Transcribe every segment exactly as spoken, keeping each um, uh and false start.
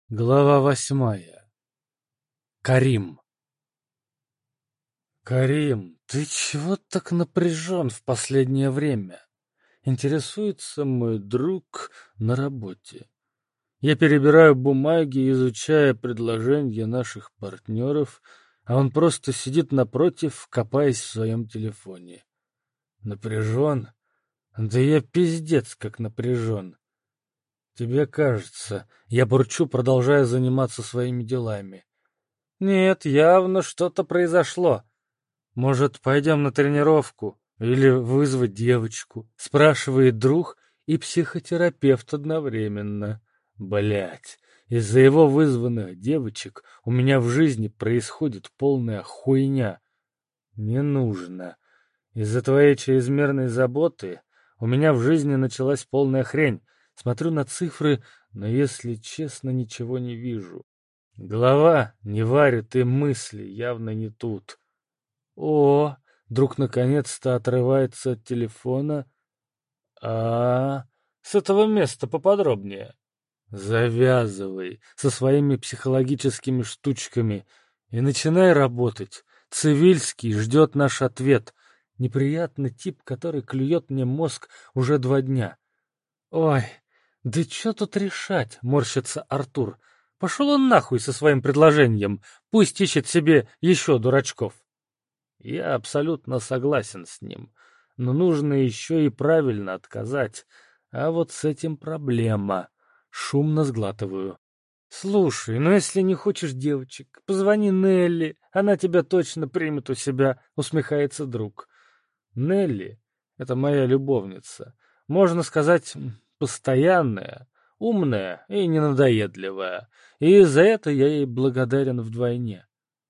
Глава восьмая. Карим. Карим, ты чего так напряжен в последнее время? Интересуется мой друг на работе. Я перебираю бумаги, изучая предложения наших партнеров, а он просто сидит напротив, копаясь в своем телефоне. Напряжен? Да я пиздец как напряжен. Тебе кажется, я бурчу, продолжая заниматься своими делами. Нет, явно что-то произошло. Может, пойдем на тренировку или вызвать девочку? Спрашивает друг и психотерапевт одновременно. Блять, из-за его вызванных девочек у меня в жизни происходит полная хуйня. Не нужно. Из-за твоей чрезмерной заботы у меня в жизни началась полная хрень. Смотрю на цифры, но, если честно, ничего не вижу. Голова не варит, и мысли явно не тут. О, друг наконец-то отрывается от телефона. А, с этого места поподробнее. Завязывай со своими психологическими штучками и начинай работать. Цивильский ждет наш ответ. Неприятный тип, который клюет мне мозг уже два дня. Ой, да что тут решать, морщится Артур. Пошел он нахуй со своим предложением. Пусть ищет себе еще дурачков. Я абсолютно согласен с ним. Но нужно еще и правильно отказать. А вот с этим проблема. Шумно сглатываю. Слушай, ну если не хочешь девочек, позвони Нелли. Она тебя точно примет у себя, усмехается друг. Нелли — это моя любовница. Можно сказать, постоянная, умная и ненадоедливая. И за это я ей благодарен вдвойне.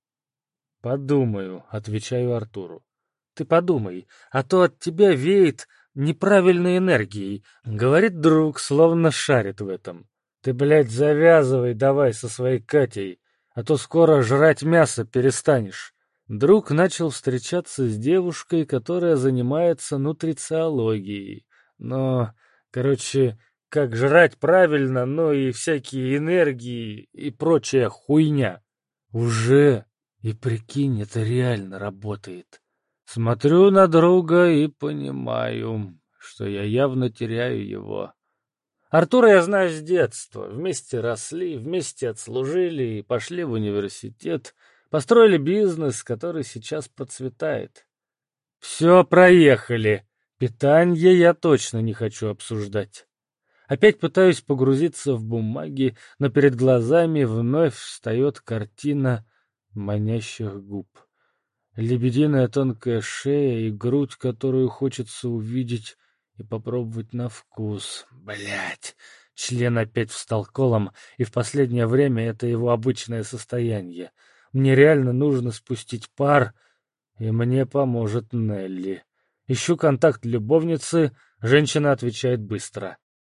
«Подумаю», — отвечаю Артуру. «Ты подумай, а то от тебя веет неправильной энергией», — говорит друг, словно шарит в этом. «Ты, блядь, завязывай давай со своей Катей, а то скоро жрать мясо перестанешь». Друг начал встречаться с девушкой, которая занимается нутрициологией. Но, короче, как жрать правильно, но и всякие энергии и прочая хуйня. Уже... И прикинь, это реально работает. Смотрю на друга и понимаю, что я явно теряю его. Артура я знаю с детства. Вместе росли, вместе отслужили и пошли в университет. Построили бизнес, который сейчас процветает. Все, проехали. Питание я точно не хочу обсуждать. Опять пытаюсь погрузиться в бумаги, но перед глазами вновь встает картина манящих губ. Лебединая тонкая шея и грудь, которую хочется увидеть и попробовать на вкус. Блять! Член опять встал колом, и в последнее время это его обычное состояние. Мне реально нужно спустить пар, и мне поможет Нелли. Ищу контакт любовницы, женщина отвечает быстро.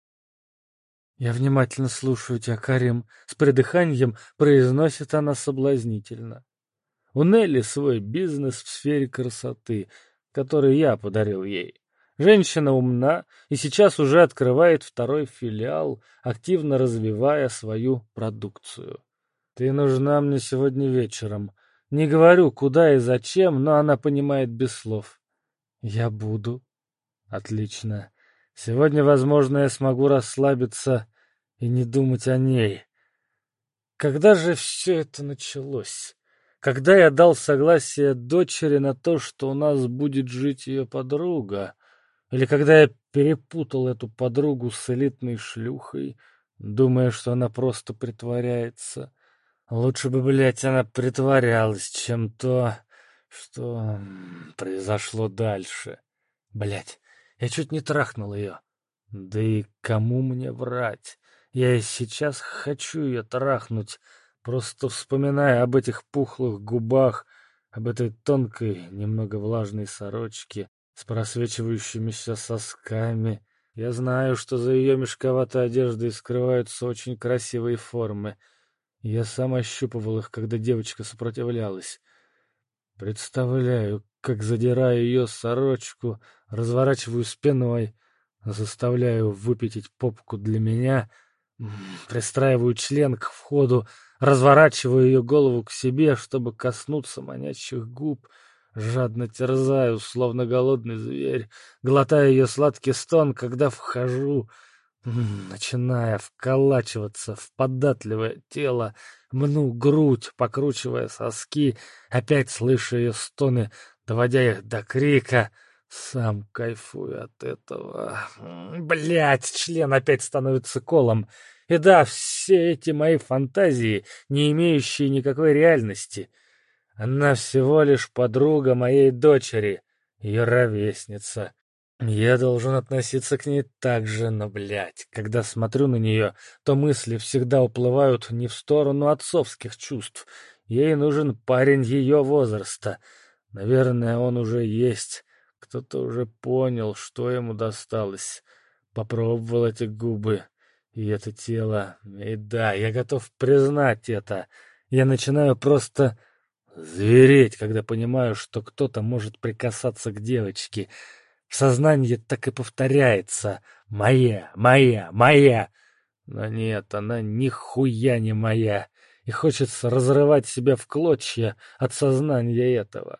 «Я внимательно слушаю тебя, Карим», — с придыханием произносит она соблазнительно. У Нелли свой бизнес в сфере красоты, который я подарил ей. Женщина умна и сейчас уже открывает второй филиал, активно развивая свою продукцию. «Ты нужна мне сегодня вечером». Не говорю, куда и зачем, но она понимает без слов. «Я буду». «Отлично. Сегодня, возможно, я смогу расслабиться и не думать о ней». Когда же все это началось? Когда я дал согласие дочери на то, что у нас будет жить ее подруга? Или когда я перепутал эту подругу с элитной шлюхой, думая, что она просто притворяется? Лучше бы, блядь, она притворялась, чем то, что произошло дальше. Блядь, я чуть не трахнул ее. Да и кому мне врать? Я и сейчас хочу ее трахнуть, просто вспоминая об этих пухлых губах, об этой тонкой, немного влажной сорочке с просвечивающимися сосками. Я знаю, что за ее мешковатой одеждой скрываются очень красивые формы. Я сам ощупывал их, когда девочка сопротивлялась. Представляю, как задираю ее сорочку, разворачиваю спиной, заставляю выпятить попку для меня. Пристраиваю член к входу, разворачиваю ее голову к себе, чтобы коснуться манящих губ. Жадно терзаю, словно голодный зверь, глотая ее сладкий стон, когда вхожу, начиная вколачиваться в податливое тело, мну грудь, покручивая соски, опять слышу ее стоны, доводя их до крика. Сам кайфую от этого. Блять, член опять становится колом. И да, все эти мои фантазии, не имеющие никакой реальности. Она всего лишь подруга моей дочери, ее ровесница. Я должен относиться к ней так же, но, блядь, когда смотрю на нее, то мысли всегда уплывают не в сторону отцовских чувств. Ей нужен парень ее возраста. Наверное, он уже есть. Кто-то уже понял, что ему досталось. Попробовал эти губы и это тело. И да, я готов признать это. Я начинаю просто звереть, когда понимаю, что кто-то может прикасаться к девочке. В сознании так и повторяется: «Моя, моя, моя!» Но нет, она нихуя не моя. И хочется разрывать себя в клочья от сознания этого.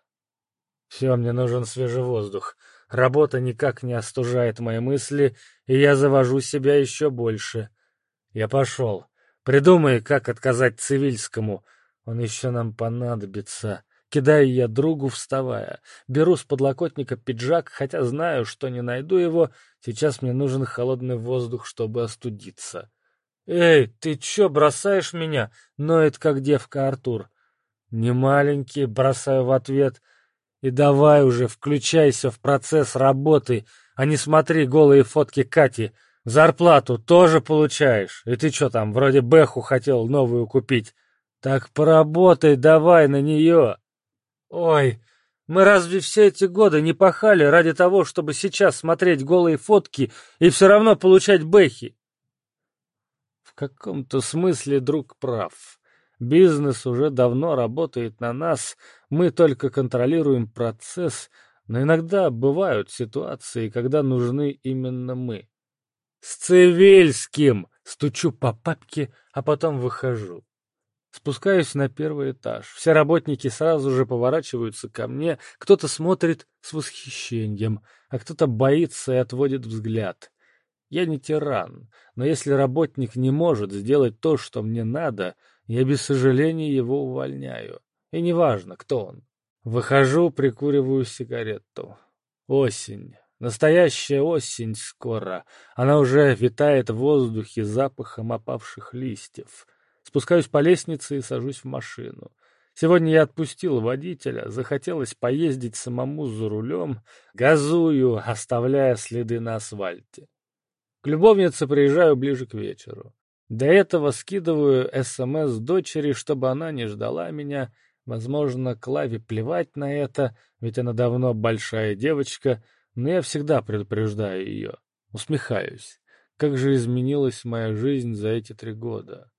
Все, мне нужен свежий воздух. Работа никак не остужает мои мысли, и я завожу себя еще больше. Я пошел. Придумай, как отказать Цивильскому. Он еще нам понадобится. Кидаю я другу, вставая. Беру с подлокотника пиджак, хотя знаю, что не найду его. Сейчас мне нужен холодный воздух, чтобы остудиться. «Эй, ты че, бросаешь меня?» — ноет, как девка Артур. «Не маленький», — бросаю в ответ. «И давай уже, включайся в процесс работы, а не смотри голые фотки Кати. Зарплату тоже получаешь. И ты что там, вроде Бэху хотел новую купить? Так поработай давай на нее». «Ой, мы разве все эти годы не пахали ради того, чтобы сейчас смотреть голые фотки и все равно получать бэхи?» В каком-то смысле друг прав. Бизнес уже давно работает на нас, мы только контролируем процесс, но иногда бывают ситуации, когда нужны именно мы. «С Цивильским!» — стучу по папке, а потом выхожу. Спускаюсь на первый этаж. Все работники сразу же поворачиваются ко мне, кто-то смотрит с восхищением, а кто-то боится и отводит взгляд. Я не тиран, но если работник не может сделать то, что мне надо, я без сожаления его увольняю. И неважно, кто он. Выхожу, прикуриваю сигарету. Осень. Настоящая осень скоро. Она уже витает в воздухе запахом опавших листьев. Спускаюсь по лестнице и сажусь в машину. Сегодня я отпустил водителя, захотелось поездить самому за рулем, газую, оставляя следы на асфальте. К любовнице приезжаю ближе к вечеру. До этого скидываю СМС дочери, чтобы она не ждала меня. Возможно, Клаве плевать на это, ведь она давно большая девочка, но я всегда предупреждаю ее. Усмехаюсь. Как же изменилась моя жизнь за эти три года.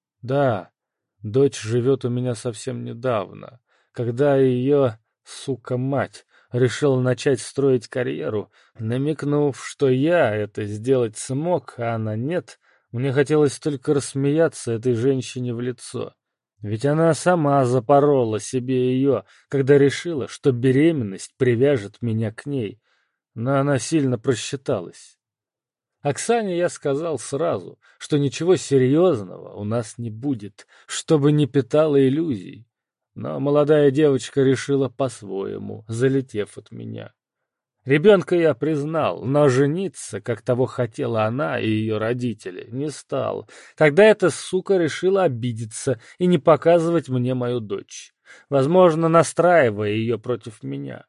Да, дочь живет у меня совсем недавно, когда ее, сука, мать решил начать строить карьеру, намекнув, что я это сделать смог, а она нет. Мне хотелось только рассмеяться этой женщине в лицо. Ведь она сама запорола себе ее, когда решила, что беременность привяжет меня к ней. Но она сильно просчиталась. Оксане я сказал сразу, что ничего серьезного у нас не будет, чтобы не питала иллюзий. Но молодая девочка решила по-своему, залетев от меня. Ребенка я признал, но жениться, как того хотела она и ее родители, не стал. Тогда эта сука решила обидеться и не показывать мне мою дочь, возможно, настраивая ее против меня.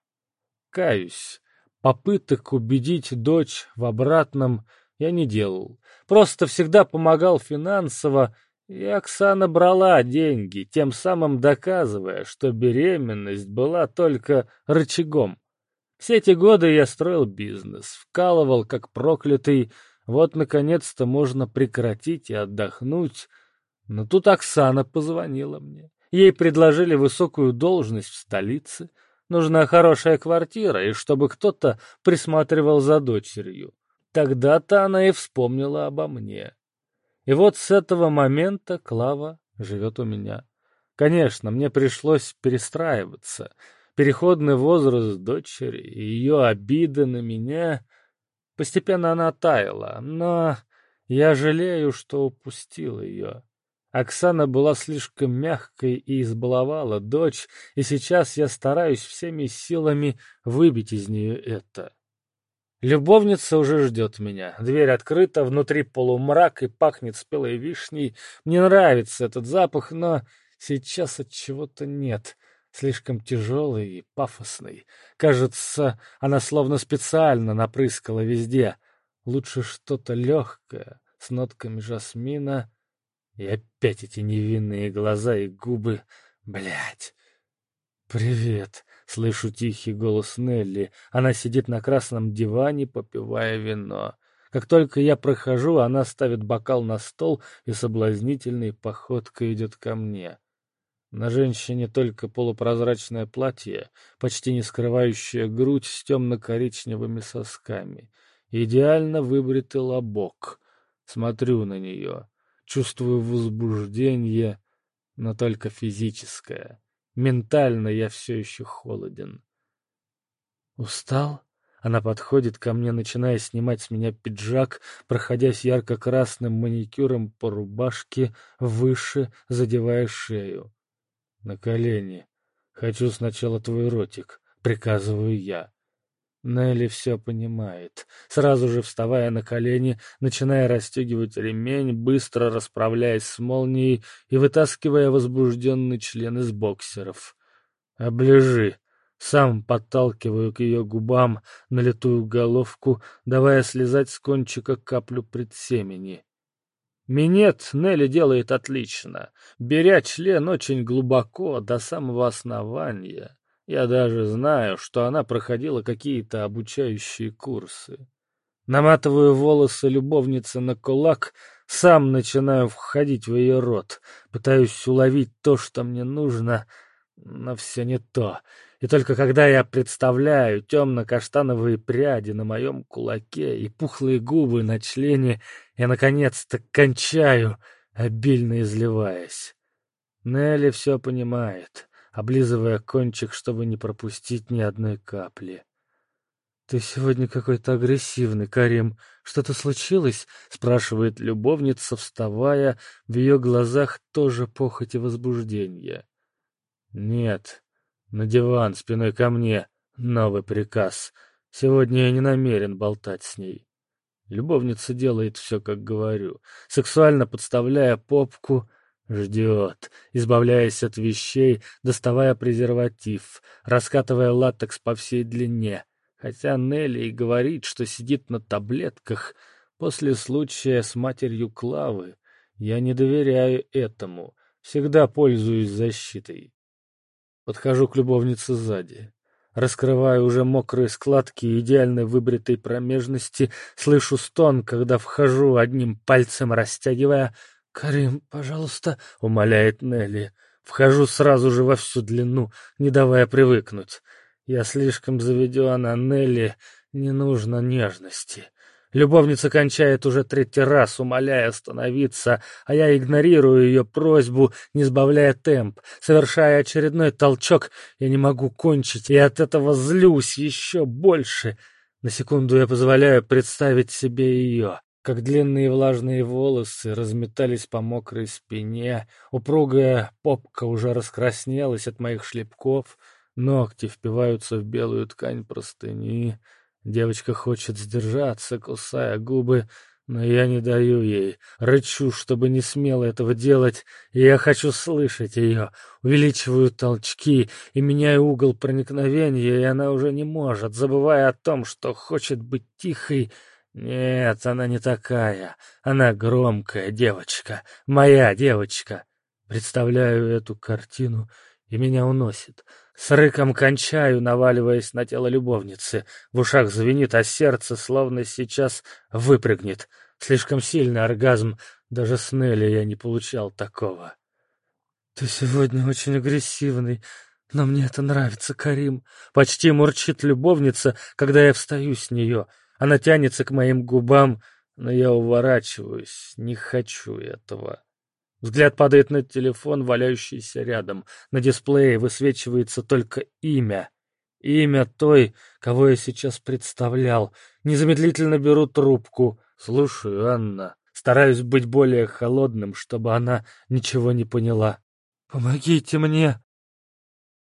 Каюсь, попыток убедить дочь в обратном я не делал, просто всегда помогал финансово, и Оксана брала деньги, тем самым доказывая, что беременность была только рычагом. Все эти годы я строил бизнес, вкалывал как проклятый, вот наконец-то можно прекратить и отдохнуть. Но тут Оксана позвонила мне. Ей предложили высокую должность в столице, нужна хорошая квартира, и чтобы кто-то присматривал за дочерью. Тогда-то она и вспомнила обо мне. И вот с этого момента Клава живет у меня. Конечно, мне пришлось перестраиваться. Переходный возраст дочери и ее обиды на меня. Постепенно она таяла, но я жалею, что упустил ее. Оксана была слишком мягкой и избаловала дочь, и сейчас я стараюсь всеми силами выбить из нее это. Любовница уже ждет меня. Дверь открыта, внутри полумрак и пахнет спелой вишней. Мне нравится этот запах, но сейчас от чего-то нет. Слишком тяжелый и пафосный. Кажется, она словно специально напрыскала везде. Лучше что-то легкое, с нотками жасмина. И опять эти невинные глаза и губы. Блядь. «Привет!» — слышу тихий голос Нелли. Она сидит на красном диване, попивая вино. Как только я прохожу, она ставит бокал на стол и соблазнительной походкой идет ко мне. На женщине только полупрозрачное платье, почти не скрывающее грудь с темно-коричневыми сосками. Идеально выбритый лобок. Смотрю на нее, чувствую возбуждение, но только физическое. Ментально я все еще холоден. «Устал?» Она подходит ко мне, начиная снимать с меня пиджак, проходясь ярко-красным маникюром по рубашке, выше, задевая шею. На колени. «Хочу сначала твой ротик», — приказываю я. Нелли все понимает. Сразу же вставая на колени, начиная расстегивать ремень, быстро расправляясь с молнией и вытаскивая возбужденный член из боксеров. «Оближи!» Сам подталкиваю к ее губам налитую головку, давая слезать с кончика каплю предсемени. Минет Нелли делает отлично, беря член очень глубоко, до самого основания. Я даже знаю, что она проходила какие-то обучающие курсы. Наматываю волосы любовницы на кулак, сам начинаю входить в ее рот, пытаюсь уловить то, что мне нужно, но все не то. И только когда я представляю темно-каштановые пряди на моем кулаке и пухлые губы на члене, я наконец-то кончаю, обильно изливаясь. Нелли все понимает, облизывая кончик, чтобы не пропустить ни одной капли. «Ты сегодня какой-то агрессивный, Карим. Что-то случилось?» — спрашивает любовница, вставая. В ее глазах тоже похоть и возбуждение. «Нет. На диван, спиной ко мне. Новый приказ. Сегодня я не намерен болтать с ней». Любовница делает все, как говорю, сексуально подставляя попку, ждет, избавляясь от вещей, доставая презерватив, раскатывая латекс по всей длине. Хотя Нелли и говорит, что сидит на таблетках, после случая с матерью Клавы я не доверяю этому, всегда пользуюсь защитой. Подхожу к любовнице сзади. Раскрываю уже мокрые складки идеально выбритой промежности, слышу стон, когда вхожу, одним пальцем растягивая. «Карим, пожалуйста», — умоляет Нелли. Вхожу сразу же во всю длину, не давая привыкнуть. Я слишком заведен, а Нелли не нужно нежности. Любовница кончает уже третий раз, умоляя остановиться, а я игнорирую ее просьбу, не сбавляя темп. Совершая очередной толчок, я не могу кончить, и от этого злюсь еще больше. На секунду я позволяю представить себе ее, как длинные влажные волосы разметались по мокрой спине, упругая попка уже раскраснелась от моих шлепков, ногти впиваются в белую ткань простыни. Девочка хочет сдержаться, кусая губы, но я не даю ей. Рычу, чтобы не смела этого делать, и я хочу слышать ее. Увеличиваю толчки и меняю угол проникновения, и она уже не может, забывая о том, что хочет быть тихой. Нет, она не такая. Она громкая девочка, моя девочка. Представляю эту картину, и меня уносит. С рыком кончаю, наваливаясь на тело любовницы. В ушах звенит, а сердце словно сейчас выпрыгнет. Слишком сильный оргазм. Даже с Нелли я не получал такого. «Ты сегодня очень агрессивный, но мне это нравится, Карим». Почти мурчит любовница, когда я встаю с нее. Она тянется к моим губам, Но я уворачиваюсь, не хочу этого. Взгляд падает на телефон, валяющийся рядом. На дисплее высвечивается только имя. Имя той, кого я сейчас представлял. Незамедлительно беру трубку. Слушаю, Анна. Стараюсь быть более холодным, чтобы она ничего не поняла. «Помогите мне!»